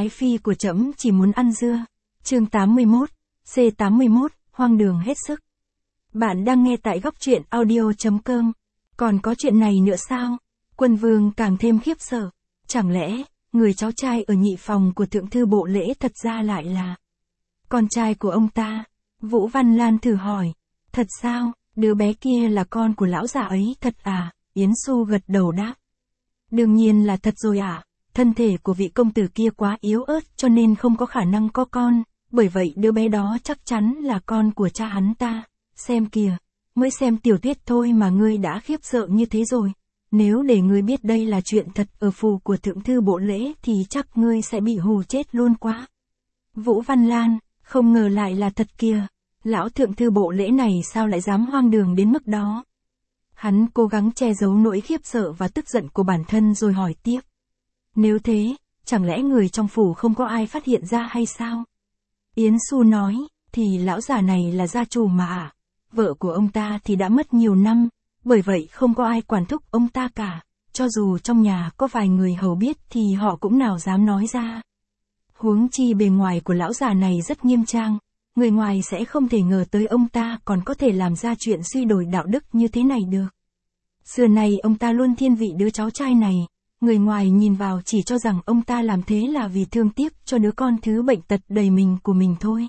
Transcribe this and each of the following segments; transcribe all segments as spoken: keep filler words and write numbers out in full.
ái phi của trẫm chỉ muốn ăn dưa. Chương tám mươi mốt, C tám mươi mốt, hoang đường hết sức. Bạn đang nghe tại góc truyện audio chấm com. Còn có chuyện này nữa sao? Quân vương càng thêm khiếp sợ. Chẳng lẽ, người cháu trai ở nhị phòng của thượng thư bộ lễ thật ra lại là con trai của ông ta? Vũ Văn Lan thử hỏi. Thật sao, đứa bé kia là con của lão già ấy thật à? Yến Xu gật đầu đáp. Đương nhiên là thật rồi ạ. À. Thân thể của vị công tử kia quá yếu ớt cho nên không có khả năng có con, bởi vậy đứa bé đó chắc chắn là con của cha hắn ta. Xem kìa, mới xem tiểu thuyết thôi mà ngươi đã khiếp sợ như thế rồi. Nếu để ngươi biết đây là chuyện thật ở phủ của thượng thư bộ lễ thì chắc ngươi sẽ bị hù chết luôn quá. Vũ Văn Lan, không ngờ lại là thật kìa. Lão thượng thư bộ lễ này sao lại dám hoang đường đến mức đó? Hắn cố gắng che giấu nỗi khiếp sợ và tức giận của bản thân rồi hỏi tiếp. Nếu thế, chẳng lẽ người trong phủ không có ai phát hiện ra hay sao? Yến Xu nói, thì lão già này là gia chủ mà ạ. Vợ của ông ta thì đã mất nhiều năm, bởi vậy không có ai quản thúc ông ta cả. Cho dù trong nhà có vài người hầu biết thì họ cũng nào dám nói ra. Huống chi bề ngoài của lão già này rất nghiêm trang, người ngoài sẽ không thể ngờ tới ông ta còn có thể làm ra chuyện suy đổi đạo đức như thế này được. Xưa nay ông ta luôn thiên vị đứa cháu trai này. Người ngoài nhìn vào chỉ cho rằng ông ta làm thế là vì thương tiếc cho đứa con thứ bệnh tật đầy mình của mình thôi.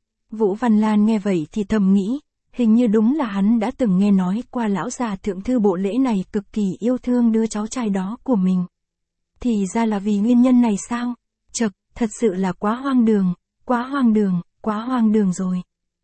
Vũ Văn Lan nghe vậy thì thầm nghĩ, hình như đúng là hắn đã từng nghe nói qua lão già thượng thư bộ lễ này cực kỳ yêu thương đứa cháu trai đó của mình. Thì ra là vì nguyên nhân này sao? Chậc, thật sự là quá hoang đường, quá hoang đường, quá hoang đường rồi.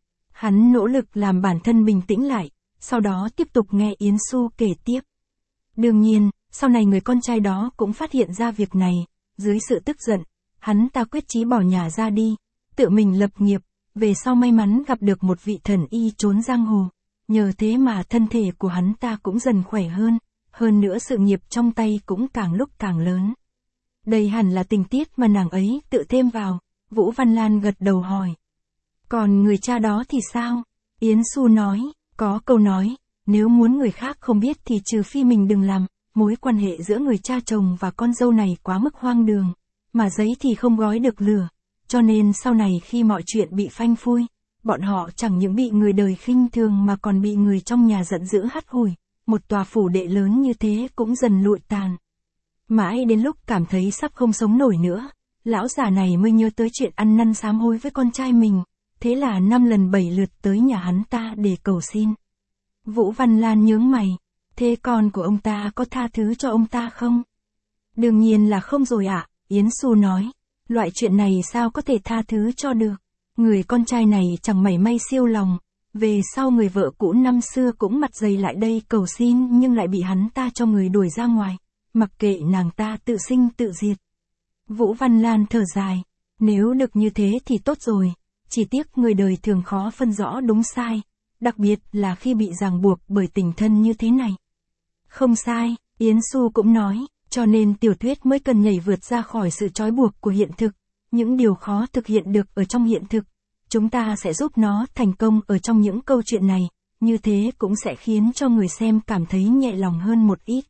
Hắn nỗ lực làm bản thân bình tĩnh lại, sau đó tiếp tục nghe Yến Xu kể tiếp. Đương nhiên, sau này người con trai đó cũng phát hiện ra việc này, dưới sự tức giận, hắn ta quyết chí bỏ nhà ra đi, tự mình lập nghiệp, về sau may mắn gặp được một vị thần y trốn giang hồ, nhờ thế mà thân thể của hắn ta cũng dần khỏe hơn, hơn nữa sự nghiệp trong tay cũng càng lúc càng lớn. Đây hẳn là tình tiết mà nàng ấy tự thêm vào, Vũ Văn Lan gật đầu hỏi. Còn người cha đó thì sao? Yến Xu nói, có câu nói, nếu muốn người khác không biết thì trừ phi mình đừng làm. Mối quan hệ giữa người cha chồng và con dâu này quá mức hoang đường, mà giấy thì không gói được lửa, cho nên sau này khi mọi chuyện bị phanh phui, bọn họ chẳng những bị người đời khinh thường mà còn bị người trong nhà giận dữ hắt hủi, một tòa phủ đệ lớn như thế cũng dần lụi tàn. Mãi đến lúc cảm thấy sắp không sống nổi nữa, lão già này mới nhớ tới chuyện ăn năn sám hối với con trai mình, thế là năm lần bảy lượt tới nhà hắn ta để cầu xin. Vũ Văn Lan nhướng mày. Thế con của ông ta có tha thứ cho ông ta không? Đương nhiên là không rồi ạ, à, Yến Xu nói. Loại chuyện này sao có thể tha thứ cho được? Người con trai này chẳng mảy may siêu lòng. Về sau người vợ cũ năm xưa cũng mặt dày lại đây cầu xin nhưng lại bị hắn ta cho người đuổi ra ngoài. Mặc kệ nàng ta tự sinh tự diệt. Vũ Văn Lan thở dài. Nếu được như thế thì tốt rồi. Chỉ tiếc người đời thường khó phân rõ đúng sai. Đặc biệt là khi bị ràng buộc bởi tình thân như thế này. Không sai, Yến Xu cũng nói, cho nên tiểu thuyết mới cần nhảy vượt ra khỏi sự trói buộc của hiện thực. Những điều khó thực hiện được ở trong hiện thực, chúng ta sẽ giúp nó thành công ở trong những câu chuyện này, như thế cũng sẽ khiến cho người xem cảm thấy nhẹ lòng hơn một ít.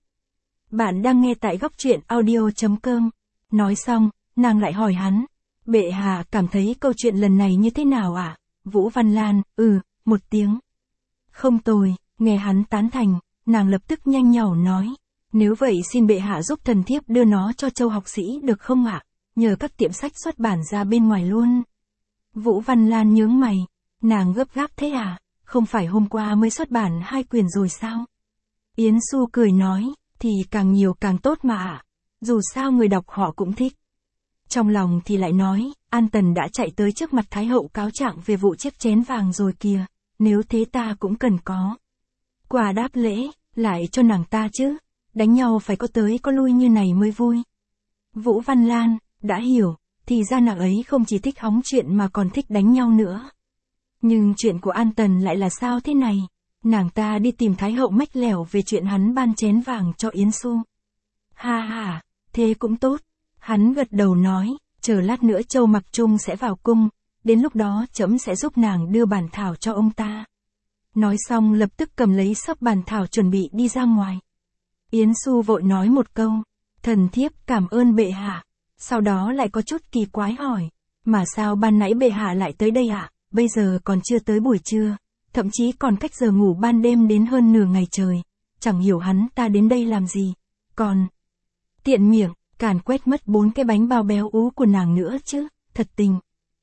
Bạn đang nghe tại góc truyện audio chấm com. Nói xong, nàng lại hỏi hắn, bệ hạ cảm thấy câu chuyện lần này như thế nào ạ? À? Vũ Văn Lan, ừ, một tiếng. Không tồi, nghe hắn tán thành. Nàng lập tức nhanh nhảu nói, nếu vậy xin bệ hạ giúp thần thiếp đưa nó cho Châu học sĩ được không ạ? Nhờ các tiệm sách xuất bản ra bên ngoài luôn. Vũ Văn Lan nhướng mày, nàng gấp gáp thế à? Không phải hôm qua mới xuất bản hai quyển rồi sao? Yến Xu cười nói, thì càng nhiều càng tốt mà ạ. Dù sao người đọc họ cũng thích. Trong lòng thì lại nói, An Tần đã chạy tới trước mặt Thái hậu cáo trạng về vụ chiếc chén vàng rồi kìa, nếu thế ta cũng cần có. Quà đáp lễ, lại cho nàng ta chứ, đánh nhau phải có tới có lui như này mới vui. Vũ Văn Lan, đã hiểu, thì ra nàng ấy không chỉ thích hóng chuyện mà còn thích đánh nhau nữa. Nhưng chuyện của An Tần lại là sao thế này? Nàng ta đi tìm Thái hậu mách lẻo về chuyện hắn ban chén vàng cho Yến Xu. Ha ha, thế cũng tốt. Hắn gật đầu nói, chờ lát nữa Châu Mặc Trung sẽ vào cung, đến lúc đó trẫm sẽ giúp nàng đưa bản thảo cho ông ta. Nói xong lập tức cầm lấy xấp bản thảo chuẩn bị đi ra ngoài. Yến Xu vội nói một câu, thần thiếp cảm ơn bệ hạ. Sau đó lại có chút kỳ quái hỏi, mà sao ban nãy bệ hạ lại tới đây ạ, bây giờ còn chưa tới buổi trưa, thậm chí còn cách giờ ngủ ban đêm đến hơn nửa ngày trời, chẳng hiểu hắn ta đến đây làm gì, còn tiện miệng, càn quét mất bốn cái bánh bao béo ú của nàng nữa chứ, thật tình.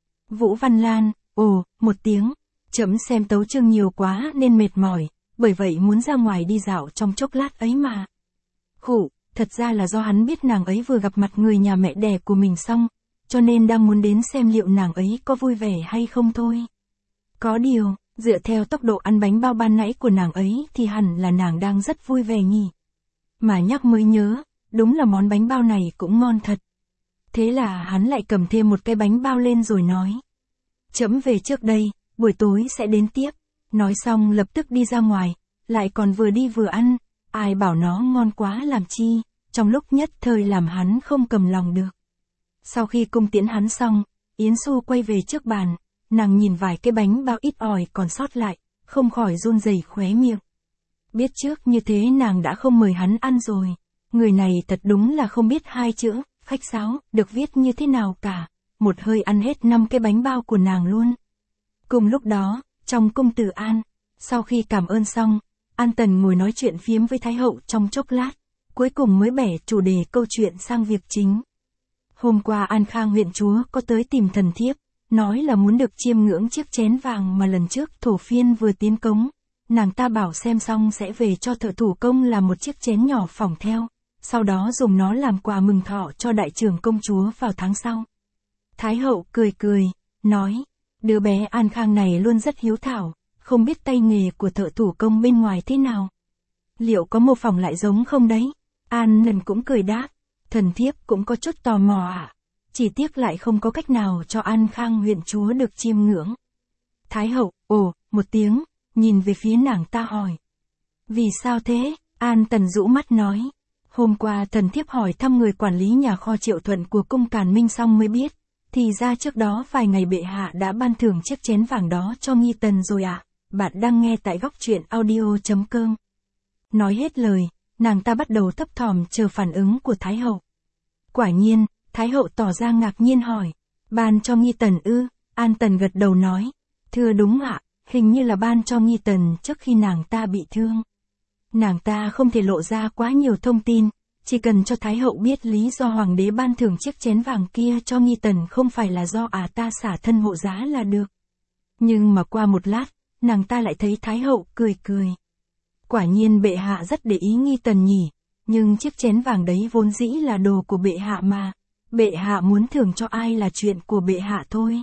Vũ Văn Lan, ồ, một tiếng, chấm xem tấu chương nhiều quá nên mệt mỏi, bởi vậy muốn ra ngoài đi dạo trong chốc lát ấy mà. Khụ, thật ra là do hắn biết nàng ấy vừa gặp mặt người nhà mẹ đẻ của mình xong, cho nên đang muốn đến xem liệu nàng ấy có vui vẻ hay không thôi. Có điều, dựa theo tốc độ ăn bánh bao ban nãy của nàng ấy thì hẳn là nàng đang rất vui vẻ nhỉ. Mà nhắc mới nhớ, đúng là món bánh bao này cũng ngon thật. Thế là hắn lại cầm thêm một cái bánh bao lên rồi nói. Trẫm về trước đây, buổi tối sẽ đến tiếp. Nói xong lập tức đi ra ngoài, lại còn vừa đi vừa ăn, ai bảo nó ngon quá làm chi, trong lúc nhất thời làm hắn không cầm lòng được. Sau khi cung tiễn hắn xong, Yến Xu quay về trước bàn, nàng nhìn vài cái bánh bao ít ỏi còn sót lại, không khỏi run rẩy khóe miệng. Biết trước như thế nàng đã không mời hắn ăn rồi. Người này thật đúng là không biết hai chữ, khách sáo, được viết như thế nào cả, một hơi ăn hết năm cái bánh bao của nàng luôn. Cùng lúc đó, trong cung Từ An, sau khi cảm ơn xong, An Tần ngồi nói chuyện phiếm với Thái hậu trong chốc lát, cuối cùng mới bẻ chủ đề câu chuyện sang việc chính. Hôm qua An Khang huyện chúa có tới tìm thần thiếp, nói là muốn được chiêm ngưỡng chiếc chén vàng mà lần trước thổ phiên vừa tiến cống, nàng ta bảo xem xong sẽ về cho thợ thủ công làm một chiếc chén nhỏ phỏng theo, sau đó dùng nó làm quà mừng thọ cho đại trưởng công chúa vào tháng sau. Thái hậu cười cười, nói, đứa bé An Khang này luôn rất hiếu thảo, không biết tay nghề của thợ thủ công bên ngoài thế nào. Liệu có mô phỏng lại giống không đấy? An lần cũng cười đáp, thần thiếp cũng có chút tò mò ạ. À. Chỉ tiếc lại không có cách nào cho An Khang huyện chúa được chiêm ngưỡng. Thái hậu, ồ, một tiếng, nhìn về phía nàng ta hỏi. Vì sao thế? An Tần rũ mắt nói. Hôm qua thần thiếp hỏi thăm người quản lý nhà kho Triệu Thuận của cung Càn Minh xong mới biết, thì ra trước đó vài ngày bệ hạ đã ban thưởng chiếc chén vàng đó cho Nghi Tần rồi ạ. À. Bạn đang nghe tại góc truyện audio chấm com. Nói hết lời, nàng ta bắt đầu thấp thỏm chờ phản ứng của Thái hậu. Quả nhiên, Thái hậu tỏ ra ngạc nhiên hỏi, ban cho Nghi Tần ư? An Tần gật đầu nói, thưa đúng ạ, hình như là ban cho Nghi Tần trước khi nàng ta bị thương. Nàng ta không thể lộ ra quá nhiều thông tin, chỉ cần cho Thái hậu biết lý do hoàng đế ban thưởng chiếc chén vàng kia cho Nghi Tần không phải là do à ta xả thân hộ giá là được. Nhưng mà qua một lát, nàng ta lại thấy Thái hậu cười cười. Quả nhiên bệ hạ rất để ý Nghi Tần nhỉ, nhưng chiếc chén vàng đấy vốn dĩ là đồ của bệ hạ mà, bệ hạ muốn thưởng cho ai là chuyện của bệ hạ thôi.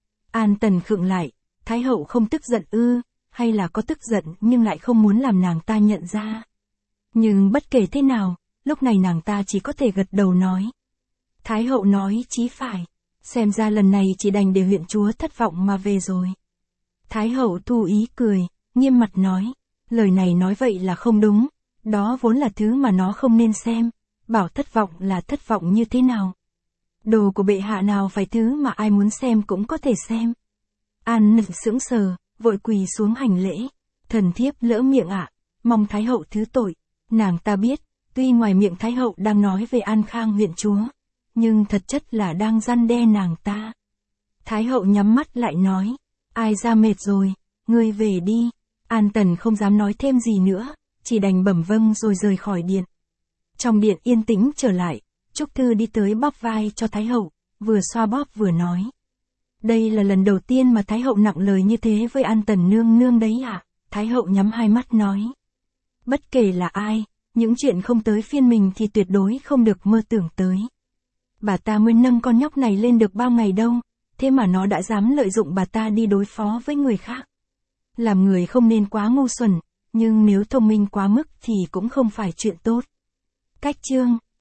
An Tần khựng lại, Thái hậu không tức giận ư, hay là có tức giận nhưng lại không muốn làm nàng ta nhận ra. Nhưng bất kể thế nào, lúc này nàng ta chỉ có thể gật đầu nói. Thái hậu nói chí phải, xem ra lần này chỉ đành để huyện chúa thất vọng mà về rồi. Thái hậu thu ý cười, nghiêm mặt nói, lời này nói vậy là không đúng, đó vốn là thứ mà nó không nên xem, bảo thất vọng là thất vọng như thế nào. Đồ của bệ hạ nào phải thứ mà ai muốn xem cũng có thể xem. An Nựng sững sờ, vội quỳ xuống hành lễ, thần thiếp lỡ miệng ạ, mong Thái hậu thứ tội. Nàng ta biết, tuy ngoài miệng Thái hậu đang nói về An Khang huyện chúa, nhưng thật chất là đang răn đe nàng ta. Thái hậu nhắm mắt lại nói, ai ra mệt rồi, ngươi về đi. An Tần không dám nói thêm gì nữa, chỉ đành bẩm vâng rồi rời khỏi điện. Trong điện yên tĩnh trở lại, Trúc Thư đi tới bóp vai cho Thái hậu, vừa xoa bóp vừa nói. Đây là lần đầu tiên mà Thái hậu nặng lời như thế với An Tần nương nương đấy ạ. À? Thái hậu nhắm hai mắt nói. Bất kể là ai, những chuyện không tới phiên mình thì tuyệt đối không được mơ tưởng tới. Bà ta mới nâng con nhóc này lên được bao ngày đâu, thế mà nó đã dám lợi dụng bà ta đi đối phó với người khác. Làm người không nên quá ngu xuẩn, nhưng nếu thông minh quá mức thì cũng không phải chuyện tốt. Cách chương